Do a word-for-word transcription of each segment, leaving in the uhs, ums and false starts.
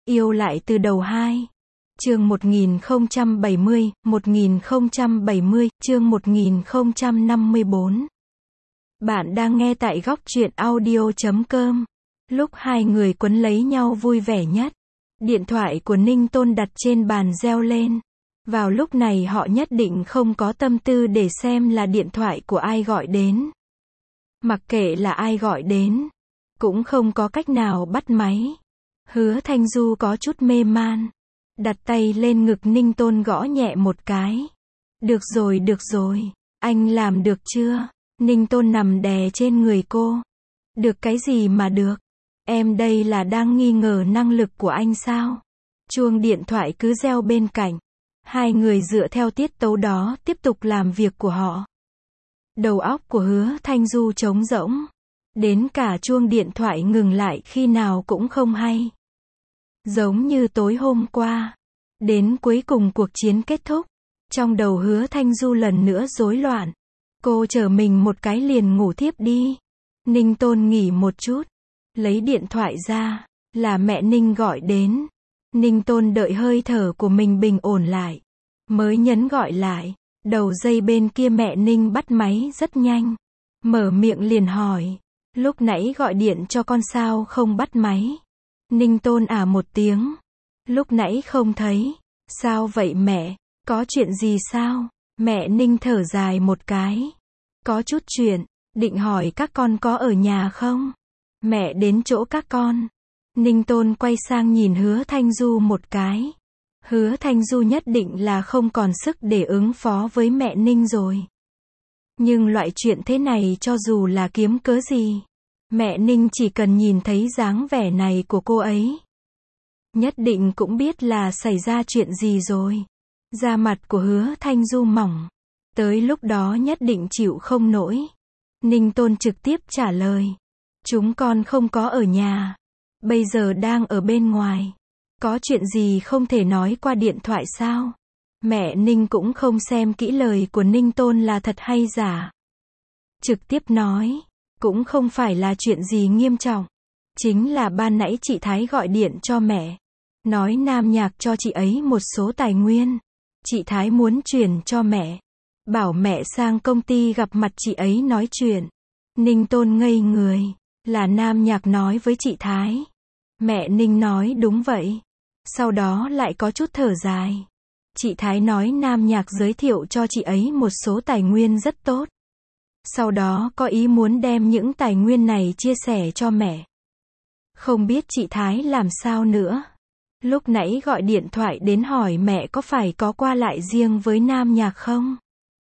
Yêu lại từ đầu hai. Chương một nghìn không trăm bảy mươi, một nghìn không trăm bảy mươi, chương một nghìn không trăm năm mươi bốn. Bạn đang nghe tại góc truyện audio chấm com. Lúc hai người quấn lấy nhau vui vẻ nhất, điện thoại của Ninh Tôn đặt trên bàn reo lên. Vào lúc này họ nhất định không có tâm tư để xem là điện thoại của ai gọi đến. Mặc kệ là ai gọi đến, cũng không có cách nào bắt máy. Hứa Thanh Du có chút mê man, đặt tay lên ngực Ninh Tôn gõ nhẹ một cái. Được rồi, được rồi, anh làm được chưa? Ninh Tôn nằm đè trên người cô. Được cái gì mà được? Em đây là đang nghi ngờ năng lực của anh sao? Chuông điện thoại cứ reo bên cạnh. Hai người dựa theo tiết tấu đó tiếp tục làm việc của họ. Đầu óc của Hứa Thanh Du trống rỗng. Đến cả chuông điện thoại ngừng lại khi nào cũng không hay. Giống như tối hôm qua. Đến cuối cùng cuộc chiến kết thúc. Trong đầu Hứa Thanh Du lần nữa rối loạn. Cô chở mình một cái liền ngủ thiếp đi. Ninh Tôn nghỉ một chút. Lấy điện thoại ra. Là mẹ Ninh gọi đến. Ninh Tôn đợi hơi thở của mình bình ổn lại. Mới nhấn gọi lại. Đầu dây bên kia mẹ Ninh bắt máy rất nhanh. Mở miệng liền hỏi. Lúc nãy gọi điện cho con sao không bắt máy? Ninh Tôn à một tiếng. Lúc nãy không thấy. Sao vậy mẹ? Có chuyện gì sao? Mẹ Ninh thở dài một cái. Có chút chuyện. Định hỏi các con có ở nhà không? Mẹ đến chỗ các con. Ninh Tôn quay sang nhìn Hứa Thanh Du một cái. Hứa Thanh Du nhất định là không còn sức để ứng phó với mẹ Ninh rồi. Nhưng loại chuyện thế này cho dù là kiếm cớ gì, mẹ Ninh chỉ cần nhìn thấy dáng vẻ này của cô ấy, nhất định cũng biết là xảy ra chuyện gì rồi. Da mặt của Hứa Thanh Du mỏng. Tới lúc đó nhất định chịu không nổi. Ninh Tôn trực tiếp trả lời. Chúng con không có ở nhà. Bây giờ đang ở bên ngoài. Có chuyện gì không thể nói qua điện thoại sao? Mẹ Ninh cũng không xem kỹ lời của Ninh Tôn là thật hay giả. Trực tiếp nói. Cũng không phải là chuyện gì nghiêm trọng. Chính là ban nãy chị Thái gọi điện cho mẹ. Nói Nam Nhạc cho chị ấy một số tài nguyên. Chị Thái muốn chuyển cho mẹ. Bảo mẹ sang công ty gặp mặt chị ấy nói chuyện. Ninh Tôn ngây người. Là Nam Nhạc nói với chị Thái. Mẹ Ninh nói đúng vậy. Sau đó lại có chút thở dài. Chị Thái nói Nam Nhạc giới thiệu cho chị ấy một số tài nguyên rất tốt. Sau đó có ý muốn đem những tài nguyên này chia sẻ cho mẹ. Không biết chị Thái làm sao nữa. Lúc nãy gọi điện thoại đến hỏi mẹ có phải có qua lại riêng với Nam Nhạc không?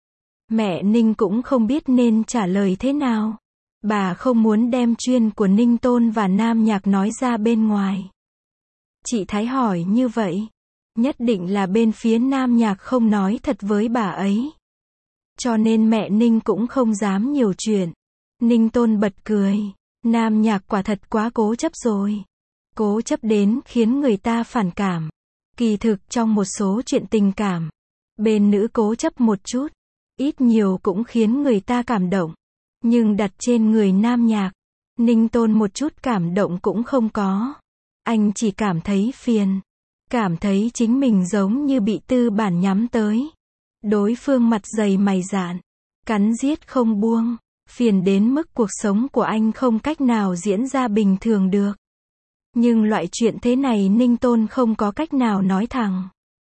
Mẹ Ninh cũng không biết nên trả lời thế nào. Bà không muốn đem chuyện của Ninh Tôn và Nam Nhạc nói ra bên ngoài. Chị Thái hỏi như vậy, nhất định là bên phía Nam Nhạc không nói thật với bà ấy. Cho nên mẹ Ninh cũng không dám nhiều chuyện. Ninh Tôn bật cười. Nam Nhạc quả thật quá cố chấp rồi. Cố chấp đến khiến người ta phản cảm. Kỳ thực trong một số chuyện tình cảm, bên nữ cố chấp một chút, ít nhiều cũng khiến người ta cảm động. Nhưng đặt trên người Nam Nhạc, Ninh Tôn một chút cảm động cũng không có. Anh chỉ cảm thấy phiền. Cảm thấy chính mình giống như bị tư bản nhắm tới. Đối phương mặt dày mày dạn, cắn giết không buông. Phiền đến mức cuộc sống của anh không cách nào diễn ra bình thường được. Nhưng loại chuyện thế này Ninh Tôn không có cách nào nói thẳng.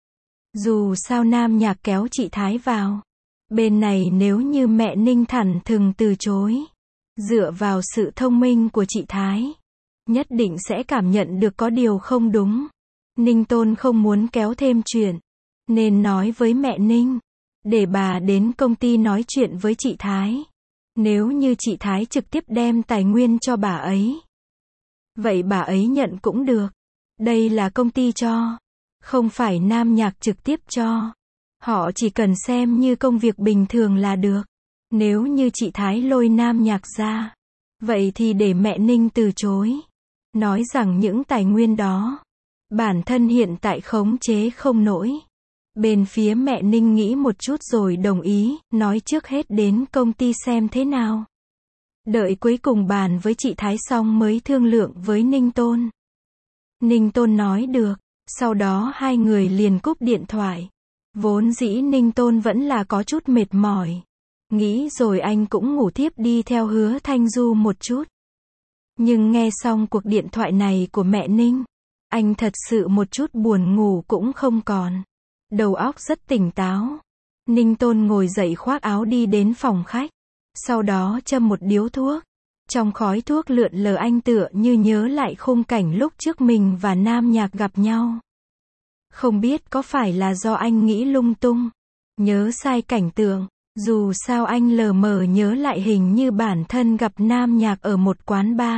Dù sao Nam Nhạc kéo chị Thái vào. Bên này nếu như mẹ Ninh thẳng thừng từ chối, dựa vào sự thông minh của chị Thái, nhất định sẽ cảm nhận được có điều không đúng. Ninh Tôn không muốn kéo thêm chuyện, nên nói với mẹ Ninh, để bà đến công ty nói chuyện với chị Thái. Nếu như chị Thái trực tiếp đem tài nguyên cho bà ấy, vậy bà ấy nhận cũng được. Đây là công ty cho, không phải Nam Nhạc trực tiếp cho. Họ chỉ cần xem như công việc bình thường là được. Nếu như chị Thái lôi Nam Nhạc ra, vậy thì để mẹ Ninh từ chối. Nói rằng những tài nguyên đó, bản thân hiện tại khống chế không nổi. Bên phía mẹ Ninh nghĩ một chút rồi đồng ý, nói trước hết đến công ty xem thế nào. Đợi cuối cùng bàn với chị Thái xong mới thương lượng với Ninh Tôn. Ninh Tôn nói được. Sau đó hai người liền cúp điện thoại. Vốn dĩ Ninh Tôn vẫn là có chút mệt mỏi. Nghĩ rồi anh cũng ngủ thiếp đi theo Hứa Thanh Du một chút. Nhưng nghe xong cuộc điện thoại này của mẹ Ninh, anh thật sự một chút buồn ngủ cũng không còn. Đầu óc rất tỉnh táo. Ninh Tôn ngồi dậy khoác áo đi đến phòng khách. Sau đó châm một điếu thuốc. Trong khói thuốc lượn lờ anh tựa như nhớ lại khung cảnh lúc trước mình và Nam Nhạc gặp nhau. Không biết có phải là do anh nghĩ lung tung, nhớ sai cảnh tượng. Dù sao anh lờ mờ nhớ lại hình như bản thân gặp Nam Nhạc ở một quán bar.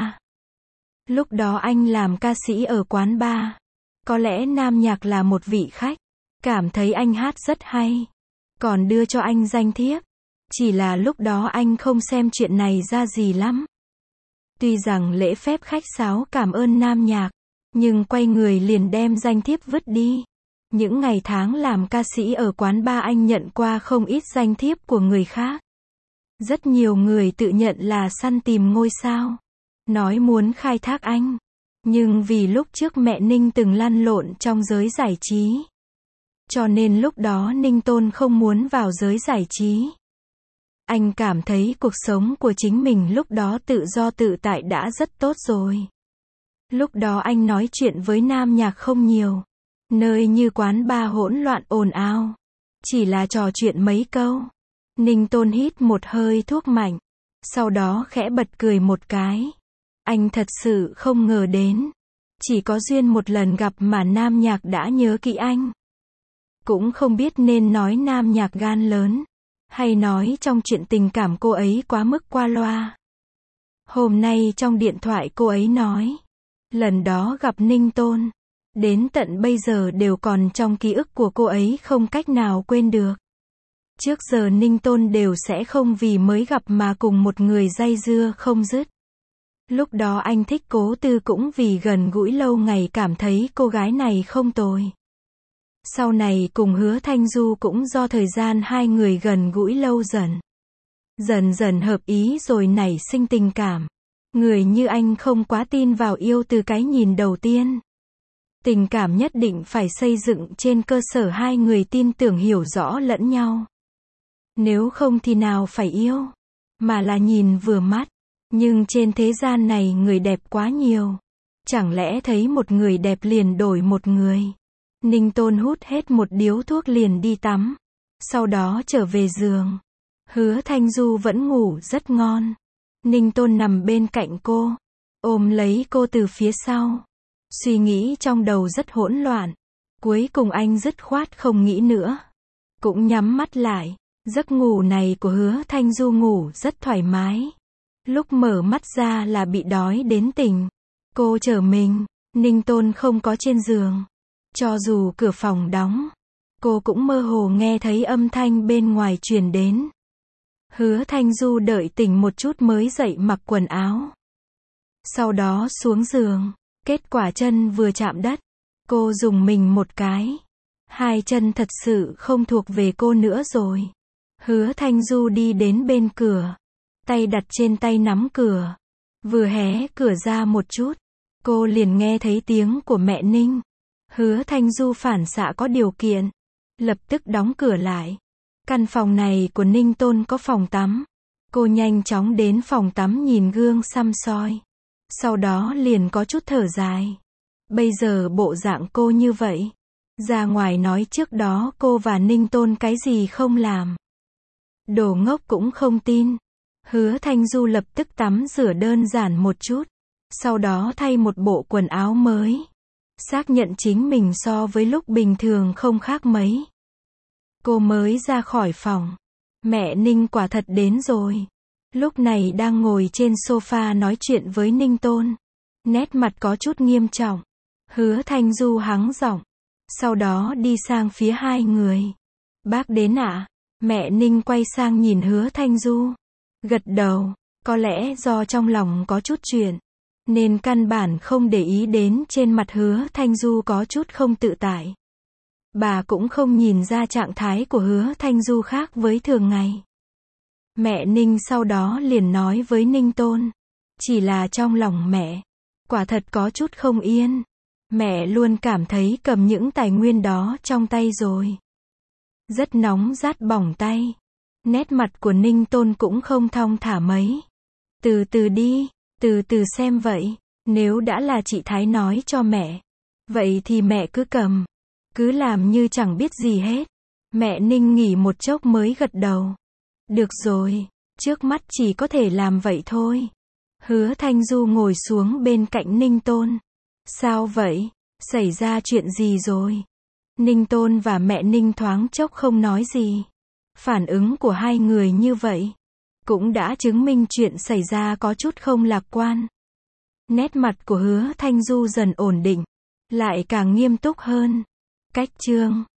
Lúc đó anh làm ca sĩ ở quán bar. Có lẽ Nam Nhạc là một vị khách. Cảm thấy anh hát rất hay. Còn đưa cho anh danh thiếp. Chỉ là lúc đó anh không xem chuyện này ra gì lắm. Tuy rằng lễ phép khách sáo cảm ơn Nam Nhạc, nhưng quay người liền đem danh thiếp vứt đi. Những ngày tháng làm ca sĩ ở quán bar anh nhận qua không ít danh thiếp của người khác. Rất nhiều người tự nhận là săn tìm ngôi sao. Nói muốn khai thác anh. Nhưng vì lúc trước mẹ Ninh từng lăn lộn trong giới giải trí. Cho nên lúc đó Ninh Tôn không muốn vào giới giải trí. Anh cảm thấy cuộc sống của chính mình lúc đó tự do tự tại đã rất tốt rồi. Lúc đó anh nói chuyện với Nam Nhạc không nhiều. Nơi như quán bar hỗn loạn ồn ào. Chỉ là trò chuyện mấy câu. Ninh Tôn hít một hơi thuốc mạnh. Sau đó khẽ bật cười một cái. Anh thật sự không ngờ đến. Chỉ có duyên một lần gặp mà Nam Nhạc đã nhớ kỹ anh. Cũng không biết nên nói Nam Nhạc gan lớn. Hay nói trong chuyện tình cảm cô ấy quá mức qua loa. Hôm nay trong điện thoại cô ấy nói. Lần đó gặp Ninh Tôn. Đến tận bây giờ đều còn trong ký ức của cô ấy không cách nào quên được. Trước giờ Ninh Tôn đều sẽ không vì mới gặp mà cùng một người day dưa không dứt. Lúc đó anh thích Cố Tư cũng vì gần gũi lâu ngày cảm thấy cô gái này không tồi. Sau này cùng Hứa Thanh Du cũng do thời gian hai người gần gũi lâu dần. Dần dần hợp ý rồi nảy sinh tình cảm. Người như anh không quá tin vào yêu từ cái nhìn đầu tiên. Tình cảm nhất định phải xây dựng trên cơ sở hai người tin tưởng hiểu rõ lẫn nhau. Nếu không thì nào phải yêu, mà là nhìn vừa mắt. Nhưng trên thế gian này người đẹp quá nhiều. Chẳng lẽ thấy một người đẹp liền đổi một người. Ninh Tôn hút hết một điếu thuốc liền đi tắm. Sau đó trở về giường. Hứa Thanh Du vẫn ngủ rất ngon. Ninh Tôn nằm bên cạnh cô. Ôm lấy cô từ phía sau. Suy nghĩ trong đầu rất hỗn loạn. Cuối cùng anh dứt khoát không nghĩ nữa. Cũng nhắm mắt lại. Giấc ngủ này của Hứa Thanh Du ngủ rất thoải mái. Lúc mở mắt ra là bị đói đến tỉnh. Cô trở mình. Ninh Tôn không có trên giường. Cho dù cửa phòng đóng, cô cũng mơ hồ nghe thấy âm thanh bên ngoài truyền đến. Hứa Thanh Du đợi tỉnh một chút mới dậy mặc quần áo. Sau đó xuống giường. Kết quả chân vừa chạm đất. Cô dùng mình một cái. Hai chân thật sự không thuộc về cô nữa rồi. Hứa Thanh Du đi đến bên cửa. Tay đặt trên tay nắm cửa. Vừa hé cửa ra một chút. Cô liền nghe thấy tiếng của mẹ Ninh. Hứa Thanh Du phản xạ có điều kiện. Lập tức đóng cửa lại. Căn phòng này của Ninh Tôn có phòng tắm. Cô nhanh chóng đến phòng tắm nhìn gương xăm soi. Sau đó liền có chút thở dài. Bây giờ bộ dạng cô như vậy. Ra ngoài nói trước đó cô và Ninh Tôn cái gì không làm. Đồ ngốc cũng không tin. Hứa Thanh Du lập tức tắm rửa đơn giản một chút. Sau đó thay một bộ quần áo mới. Xác nhận chính mình so với lúc bình thường không khác mấy. Cô mới ra khỏi phòng. Mẹ Ninh quả thật đến rồi. Lúc này đang ngồi trên sofa nói chuyện với Ninh Tôn. Nét mặt có chút nghiêm trọng. Hứa Thanh Du hắng giọng. Sau đó đi sang phía hai người. Bác đến ạ? À? Mẹ Ninh quay sang nhìn Hứa Thanh Du. Gật đầu. Có lẽ do trong lòng có chút chuyện. Nên căn bản không để ý đến trên mặt Hứa Thanh Du có chút không tự tại. Bà cũng không nhìn ra trạng thái của Hứa Thanh Du khác với thường ngày. Mẹ Ninh sau đó liền nói với Ninh Tôn. Chỉ là trong lòng mẹ. Quả thật có chút không yên. Mẹ luôn cảm thấy cầm những tài nguyên đó trong tay rồi. Rất nóng rát bỏng tay. Nét mặt của Ninh Tôn cũng không thong thả mấy. Từ từ đi, từ từ xem vậy. Nếu đã là chị Thái nói cho mẹ, vậy thì mẹ cứ cầm. Cứ làm như chẳng biết gì hết. Mẹ Ninh nghỉ một chốc mới gật đầu. Được rồi, trước mắt chỉ có thể làm vậy thôi. Hứa Thanh Du ngồi xuống bên cạnh Ninh Tôn. Sao vậy? Xảy ra chuyện gì rồi? Ninh Tôn và mẹ Ninh thoáng chốc không nói gì. Phản ứng của hai người như vậy cũng đã chứng minh chuyện xảy ra có chút không lạc quan. Nét mặt của Hứa Thanh Du dần ổn định, lại càng nghiêm túc hơn. Cách chương